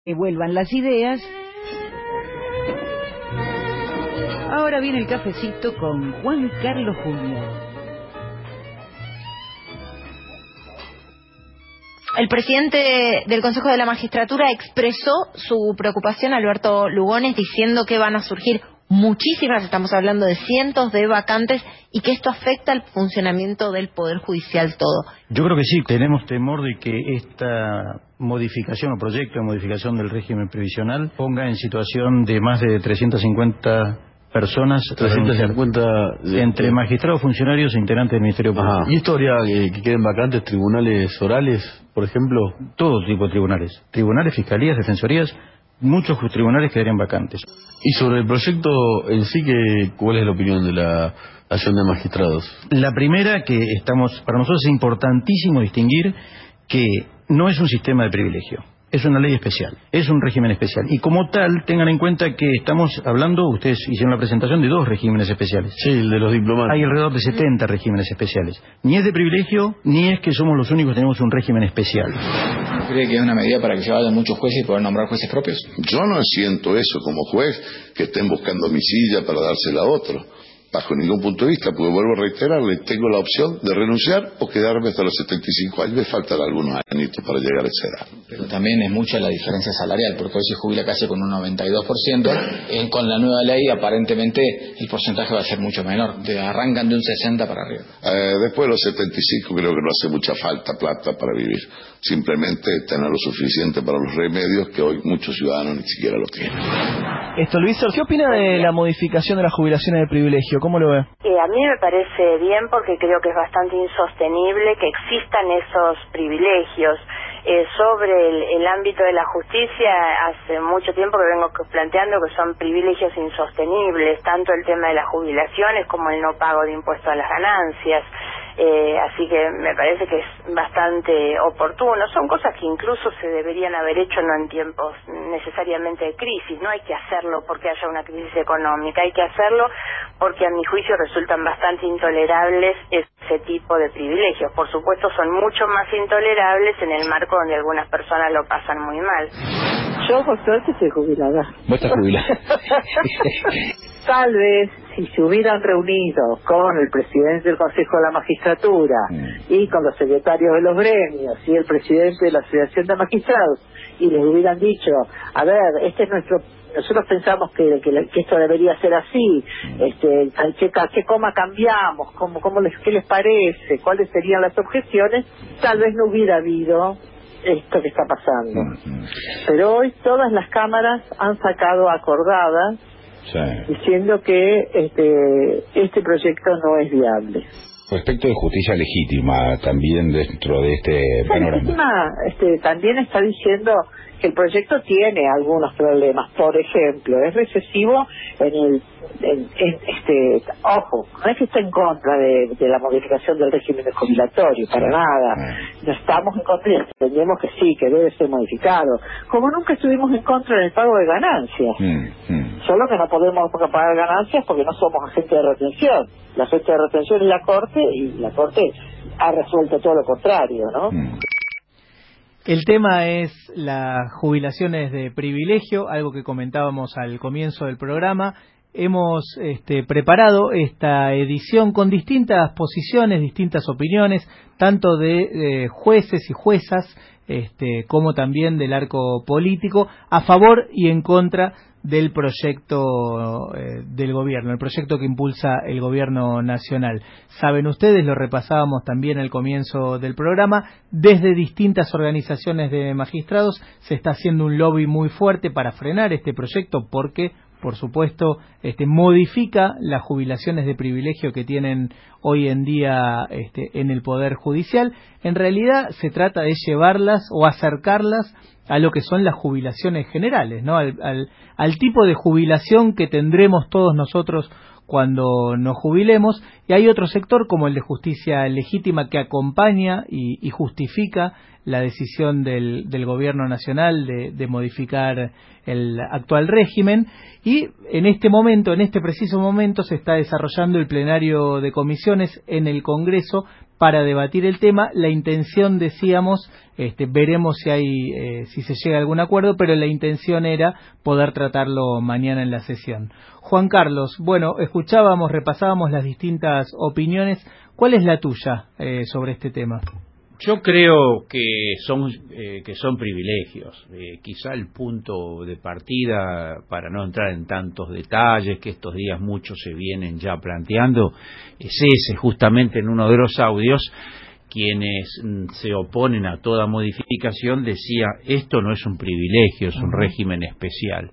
Que vuelvan las ideas. Ahora viene el cafecito con Juan Carlos Julio. El presidente del Consejo de la Magistratura expresó su preocupación, Alberto Lugones, diciendo que van a surgir muchísimas, estamos hablando de cientos de vacantes, y que esto afecta al funcionamiento del Poder Judicial todo. Yo creo que sí, tenemos temor de que esta modificación o proyecto de modificación del régimen previsional ponga en situación de más de 350 personas, 350 entre magistrados, funcionarios e integrantes del Ministerio Público. ¿Y esto haría que queden vacantes tribunales orales, por ejemplo? Todo tipo de tribunales, fiscalías, defensorías, muchos tribunales quedarían vacantes. Y sobre el proyecto en sí, ¿cuál es la opinión de la Asociación de Magistrados? La primera, para nosotros es importantísimo distinguir que no es un sistema de privilegio. Es una ley especial, es un régimen especial. Y como tal, tengan en cuenta que estamos hablando, ustedes hicieron la presentación de 2 regímenes especiales. Sí, el de los diplomáticos. Hay alrededor de 70 regímenes especiales. Ni es de privilegio, ni es que somos los únicos que tenemos un régimen especial. ¿Cree que es una medida para que se vayan muchos jueces y poder nombrar jueces propios? Yo no siento eso como juez, que estén buscando mi silla para dársela a otro. Bajo ningún punto de vista, porque vuelvo a reiterarle, tengo la opción de renunciar o quedarme hasta los 75 años. Me faltan algunos añitos para llegar a esa edad. Pero también es mucha la diferencia salarial, porque hoy se jubila casi con un 92%, con la nueva ley aparentemente el porcentaje va a ser mucho menor, arrancan de un 60 para arriba. Después de los 75 creo que no hace mucha falta plata para vivir, simplemente tener lo suficiente para los remedios que hoy muchos ciudadanos ni siquiera lo tienen. Luis, ¿qué opina de la modificación de las jubilaciones de privilegio? ¿Cómo lo ve? A mí me parece bien porque creo que es bastante insostenible que existan esos privilegios. Sobre el ámbito de la justicia, hace mucho tiempo que vengo planteando que son privilegios insostenibles, tanto el tema de las jubilaciones como el no pago de impuesto a las ganancias. Así que me parece que es bastante oportuno. Son cosas que incluso se deberían haber hecho no en tiempos necesariamente de crisis. No hay que hacerlo porque haya una crisis económica, hay que hacerlo porque a mi juicio resultan bastante intolerables ese tipo de privilegios. Por supuesto son mucho más intolerables en el marco donde algunas personas lo pasan muy mal. Yo por suerte estoy jubilada. ¿Vos estás jubilada? Tal vez si se hubieran reunido con el presidente del Consejo de la Magistratura y con los secretarios de los gremios y el presidente de la Asociación de Magistrados y les hubieran dicho, a ver, este es nuestro, nosotros pensamos que esto debería ser así, ¿qué coma cambiamos? ¿Qué les parece? ¿Cuáles serían las objeciones? Tal vez no hubiera habido esto que está pasando. Pero hoy todas las cámaras han sacado acordadas diciendo que este proyecto no es viable. Respecto de justicia legítima, también dentro de este panorama. Legítima, también está diciendo que el proyecto tiene algunos problemas. Por ejemplo, es recesivo ojo, no es que esté en contra de la modificación del régimen jubilatorio, para nada. No estamos en contra y entendemos que sí, que debe ser modificado. Como nunca estuvimos en contra del pago de ganancias. Solo que no podemos pagar ganancias porque no somos agentes de retención. La agente de retención es la Corte y la Corte ha resuelto todo lo contrario, ¿no? El tema es las jubilaciones de privilegio, algo que comentábamos al comienzo del programa. Hemos preparado esta edición con distintas posiciones, distintas opiniones, tanto de jueces y juezas, como también del arco político, a favor y en contra del proyecto del gobierno, el proyecto que impulsa el gobierno nacional. Saben ustedes, lo repasábamos también al comienzo del programa, desde distintas organizaciones de magistrados se está haciendo un lobby muy fuerte para frenar este proyecto porque, por supuesto, modifica las jubilaciones de privilegio que tienen hoy en día en el Poder Judicial. En realidad se trata de llevarlas o acercarlas a lo que son las jubilaciones generales, ¿no? Al tipo de jubilación que tendremos todos nosotros cuando nos jubilemos, y hay otro sector como el de justicia legítima que acompaña y justifica la decisión del gobierno nacional de modificar el actual régimen, y en este preciso momento se está desarrollando el plenario de comisiones en el Congreso para debatir el tema. La intención, decíamos, veremos si se llega a algún acuerdo, pero la intención era poder tratarlo mañana en la sesión. Juan Carlos, bueno, repasábamos las distintas opiniones. ¿Cuál es la tuya sobre este tema? Yo creo que son privilegios. Quizá el punto de partida, para no entrar en tantos detalles, que estos días muchos se vienen ya planteando, es ese. Justamente en uno de los audios, quienes se oponen a toda modificación decía, esto no es un privilegio, es un régimen especial.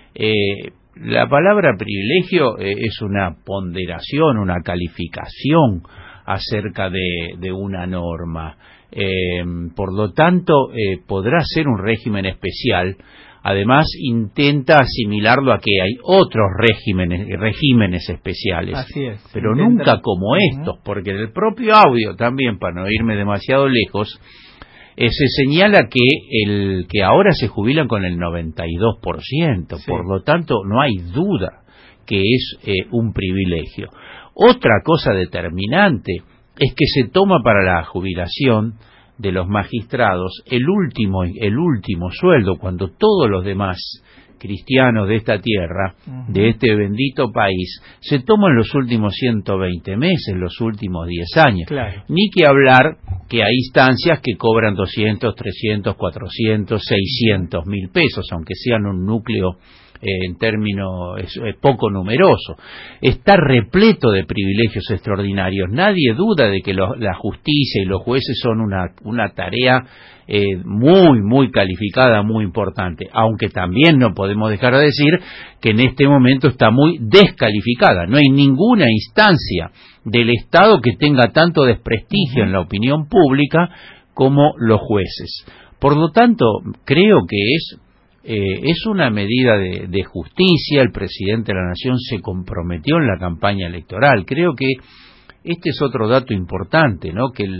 La palabra privilegio es una ponderación, una calificación acerca de una norma. Por lo tanto, podrá ser un régimen especial. Además, intenta asimilarlo a que hay otros regímenes especiales. Así es, pero nunca como estos, porque en el propio audio también, para no irme demasiado lejos, se señala que ahora se jubilan con el 92%, por lo tanto no hay duda que es un privilegio. Otra cosa determinante es que se toma para la jubilación de los magistrados el último sueldo, cuando todos los demás cristianos de esta tierra, de este bendito país, se toman los últimos 120 meses, los últimos 10 años. Claro. Ni que hablar que hay instancias que cobran 200, 300, 400, 600 mil pesos, aunque sean un núcleo en términos poco numeroso. Está repleto de privilegios extraordinarios. Nadie duda de que la justicia y los jueces son una tarea muy, muy calificada, muy importante, aunque también no podemos dejar de decir que en este momento está muy descalificada. No hay ninguna instancia del Estado que tenga tanto desprestigio en la opinión pública como los jueces. Por lo tanto, creo que es una medida de justicia. El presidente de la Nación se comprometió en la campaña electoral. Creo que este es otro dato importante, ¿no? Que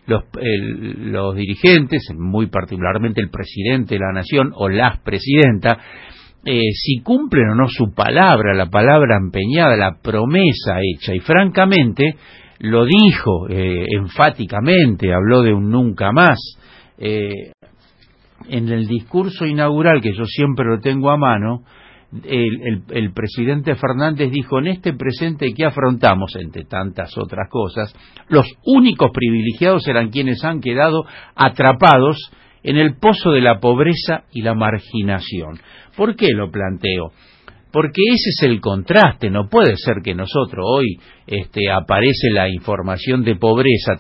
los dirigentes, muy particularmente el presidente de la Nación o las presidentas, si cumplen o no su palabra, la palabra empeñada, la promesa hecha, y francamente lo dijo enfáticamente, habló de un nunca más. En el discurso inaugural, que yo siempre lo tengo a mano, el presidente Fernández dijo, en este presente que afrontamos, entre tantas otras cosas, los únicos privilegiados eran quienes han quedado atrapados en el pozo de la pobreza y la marginación. ¿Por qué lo planteo? Porque ese es el contraste. No puede ser que nosotros hoy aparece la información de pobreza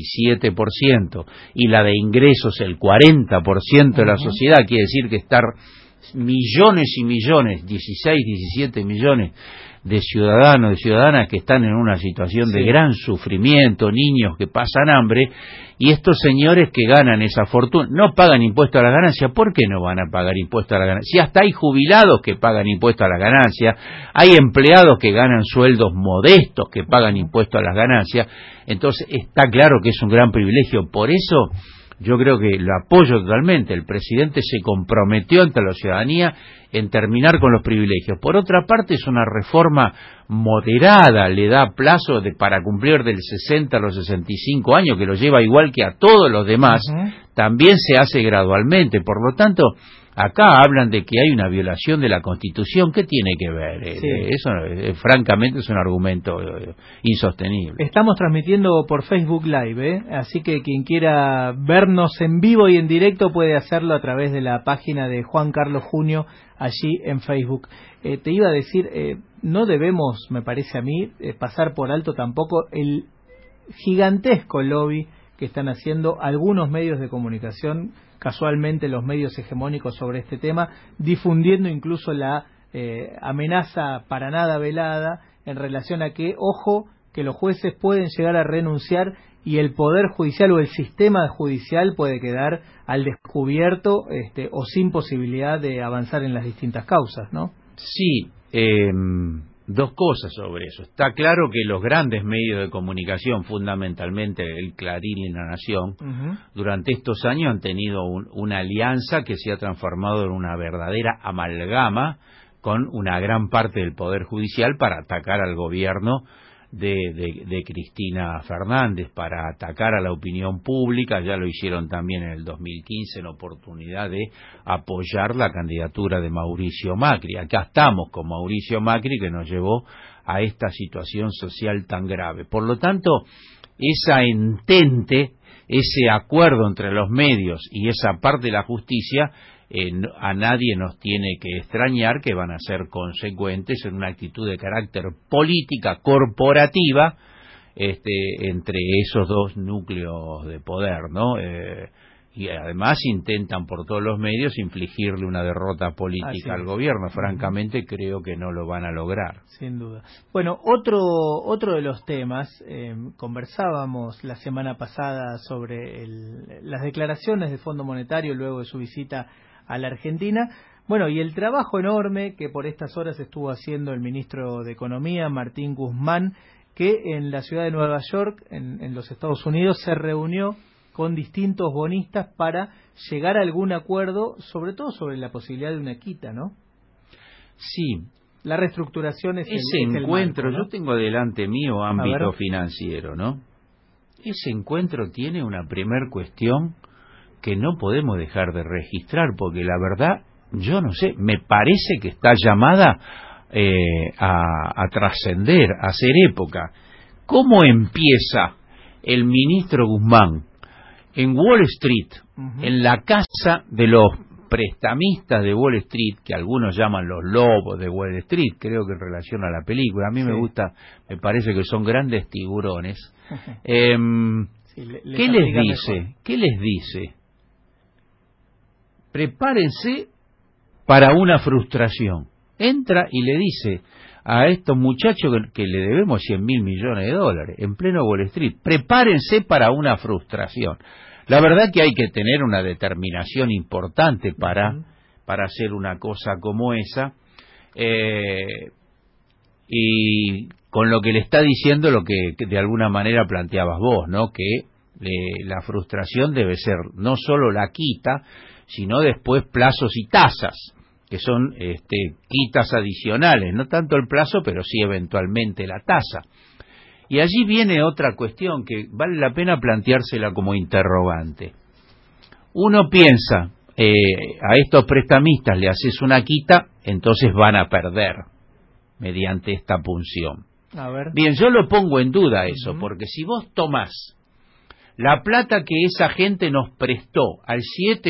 37% y la de ingresos el 40% de la sociedad. Quiere decir que estar millones y millones, 16, 17 millones de ciudadanos, de ciudadanas que están en una situación de gran sufrimiento, niños que pasan hambre, y estos señores que ganan esa fortuna no pagan impuesto a la ganancia. ¿Por qué no van a pagar impuesto a la ganancia? Si hasta hay jubilados que pagan impuesto a la ganancia, hay empleados que ganan sueldos modestos que pagan impuesto a las ganancias, entonces está claro que es un gran privilegio. Por eso yo creo que lo apoyo totalmente. El presidente se comprometió ante la ciudadanía en terminar con los privilegios. Por otra parte, es una reforma moderada, le da plazo para cumplir del 60 a los 65 años, que lo lleva igual que a todos los demás, también se hace gradualmente. Por lo tanto, acá hablan de que hay una violación de la Constitución. ¿Qué tiene que ver? Eso, francamente, es un argumento insostenible. Estamos transmitiendo por Facebook Live, así que quien quiera vernos en vivo y en directo puede hacerlo a través de la página de Juan Carlos Junio, allí en Facebook. Te iba a decir, no debemos, me parece a mí, pasar por alto tampoco el gigantesco lobby que están haciendo algunos medios de comunicación, casualmente los medios hegemónicos, sobre este tema, difundiendo incluso la amenaza para nada velada en relación a que, ojo, que los jueces pueden llegar a renunciar y el Poder Judicial o el sistema judicial puede quedar al descubierto o sin posibilidad de avanzar en las distintas causas, ¿no? Sí, dos cosas sobre eso. Está claro que los grandes medios de comunicación, fundamentalmente el Clarín y La Nación, durante estos años han tenido una alianza que se ha transformado en una verdadera amalgama con una gran parte del Poder Judicial para atacar al gobierno de Cristina Fernández para atacar a la opinión pública. Ya lo hicieron también en el 2015 en oportunidad de apoyar la candidatura de Mauricio Macri. Acá estamos con Mauricio Macri, que nos llevó a esta situación social tan grave. Por lo tanto, esa entente, ese acuerdo entre los medios y esa parte de la justicia, a nadie nos tiene que extrañar que van a ser consecuentes en una actitud de carácter política corporativa entre esos dos núcleos de poder, ¿no? Y además intentan por todos los medios infligirle una derrota política al gobierno. Francamente creo que no lo van a lograr. Sin duda. Bueno, otro de los temas, conversábamos la semana pasada sobre las declaraciones del Fondo Monetario luego de su visita a la Argentina. Bueno, y el trabajo enorme que por estas horas estuvo haciendo el ministro de Economía, Martín Guzmán, que en la ciudad de Nueva York, en los Estados Unidos, se reunió con distintos bonistas para llegar a algún acuerdo, sobre todo sobre la posibilidad de una quita, ¿no? Sí. La reestructuración es ese el encuentro, marco, ¿no? Yo tengo delante mío ámbito financiero, ¿no? Ese encuentro tiene una primer cuestión que no podemos dejar de registrar, porque la verdad, yo no sé, me parece que está llamada a trascender, a hacer época. ¿Cómo empieza el ministro Guzmán en Wall Street, en la casa de los prestamistas de Wall Street, que algunos llaman los lobos de Wall Street, creo que en relación a la película, a mí me gusta, me parece que son grandes tiburones? ¿Qué les dice? ¿Qué les dice? Prepárense para una frustración. Entra y le dice a estos muchachos que le debemos 100.000 millones de dólares en pleno Wall Street, prepárense para una frustración. La verdad que hay que tener una determinación importante para hacer una cosa como esa, y con lo que le está diciendo lo que de alguna manera planteabas vos, ¿no? Que la frustración debe ser no solo la quita, sino después plazos y tasas, que son quitas adicionales, no tanto el plazo, pero sí eventualmente la tasa. Y allí viene otra cuestión que vale la pena planteársela como interrogante. Uno piensa, a estos prestamistas le haces una quita, entonces van a perder mediante esta punción. A ver. Bien, yo lo pongo en duda eso, porque si vos tomás la plata que esa gente nos prestó al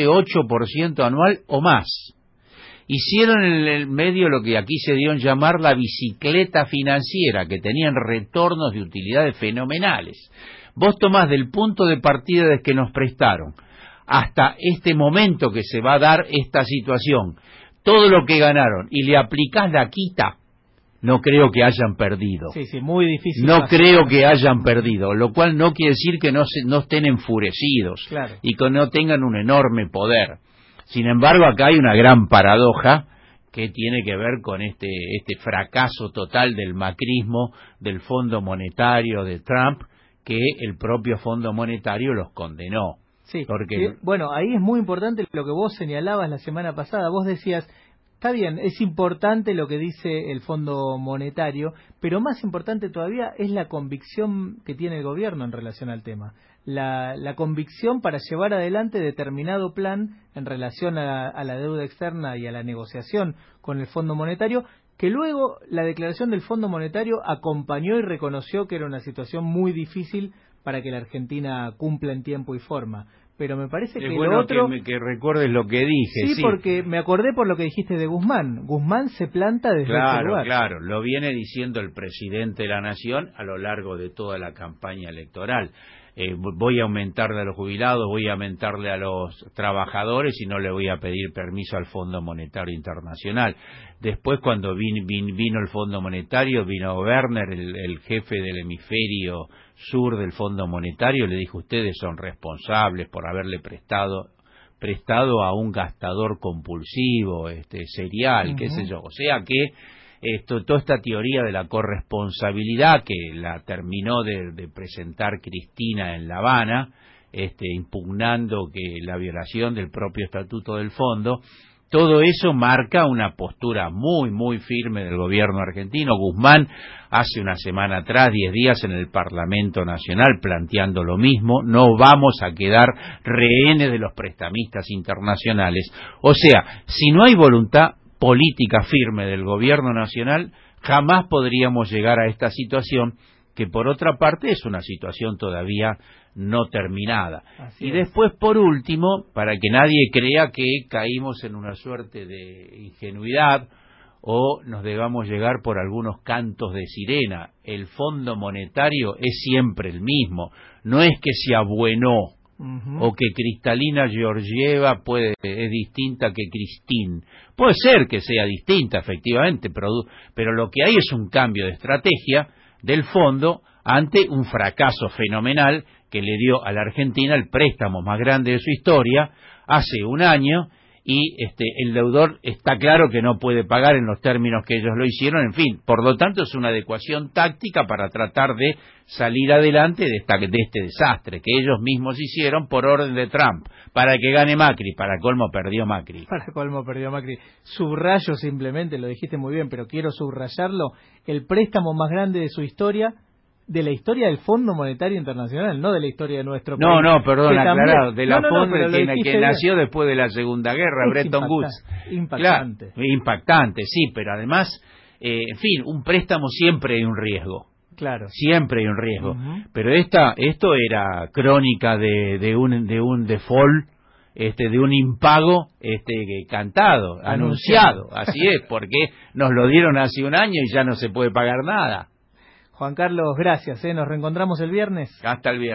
7-8% anual o más, hicieron en el medio lo que aquí se dio en llamar la bicicleta financiera, que tenían retornos de utilidades fenomenales. Vos tomás del punto de partida de que nos prestaron hasta este momento que se va a dar esta situación, todo lo que ganaron, y le aplicás la quita, no creo que hayan perdido. Sí, muy difícil. No creo que hayan perdido, lo cual no quiere decir que no estén enfurecidos, claro, y que no tengan un enorme poder. Sin embargo, acá hay una gran paradoja que tiene que ver con este fracaso total del macrismo, del Fondo Monetario de Trump, que el propio Fondo Monetario los condenó. Sí, porque bueno, ahí es muy importante lo que vos señalabas la semana pasada. Vos decías, está bien, es importante lo que dice el Fondo Monetario, pero más importante todavía es la convicción que tiene el gobierno en relación al tema. La convicción para llevar adelante determinado plan en relación a la deuda externa y a la negociación con el Fondo Monetario, que luego la declaración del Fondo Monetario acompañó y reconoció que era una situación muy difícil para que la Argentina cumpla en tiempo y forma. Pero me parece que bueno lo otro... que recuerdes lo que dije. Sí, porque me acordé por lo que dijiste de Guzmán. Guzmán se planta desde ese lugar. Claro, lo viene diciendo el presidente de la Nación a lo largo de toda la campaña electoral. Voy a aumentarle a los jubilados, voy a aumentarle a los trabajadores y no le voy a pedir permiso al Fondo Monetario Internacional. Después, cuando vino el Fondo Monetario, vino Werner, el jefe del hemisferio sur del Fondo Monetario, le dijo: ustedes son responsables por haberle prestado a un gastador compulsivo, serial, qué sé yo. O sea que toda esta teoría de la corresponsabilidad, que la terminó de presentar Cristina en La Habana, impugnando que la violación del propio estatuto del fondo, todo eso marca una postura muy, muy firme del gobierno argentino. Guzmán hace una semana atrás, 10 días, en el Parlamento Nacional planteando lo mismo: no vamos a quedar rehenes de los prestamistas internacionales. O sea, si no hay voluntad política firme del gobierno nacional, jamás podríamos llegar a esta situación, que por otra parte es una situación todavía no terminada. Y después, por último, para que nadie crea que caímos en una suerte de ingenuidad o nos debamos llegar por algunos cantos de sirena, el Fondo Monetario es siempre el mismo, no es que se abuenó o que Cristalina Georgieva es distinta que Cristín. Puede ser que sea distinta, efectivamente, pero lo que hay es un cambio de estrategia del fondo ante un fracaso fenomenal que le dio a la Argentina el préstamo más grande de su historia hace un año, y el deudor está claro que no puede pagar en los términos que ellos lo hicieron. En fin, por lo tanto es una adecuación táctica para tratar de salir adelante de este desastre que ellos mismos hicieron por orden de Trump, para que gane Macri. Para colmo perdió Macri. Subrayo simplemente, lo dijiste muy bien, pero quiero subrayarlo: el préstamo más grande de su historia, de la historia del Fondo Monetario Internacional, no de la historia de nuestro país. Perdón, aclarado, de la fondo que nació después de la Segunda Guerra, Bretton Woods. Impactante. Claro, impactante, sí, pero además, en fin, un préstamo siempre hay un riesgo. Claro. Siempre hay un riesgo. Pero esto era crónica de un default, de un impago cantado, anunciado. Así es, porque nos lo dieron hace un año y ya no se puede pagar nada. Juan Carlos, gracias. Nos reencontramos el viernes. Hasta el viernes.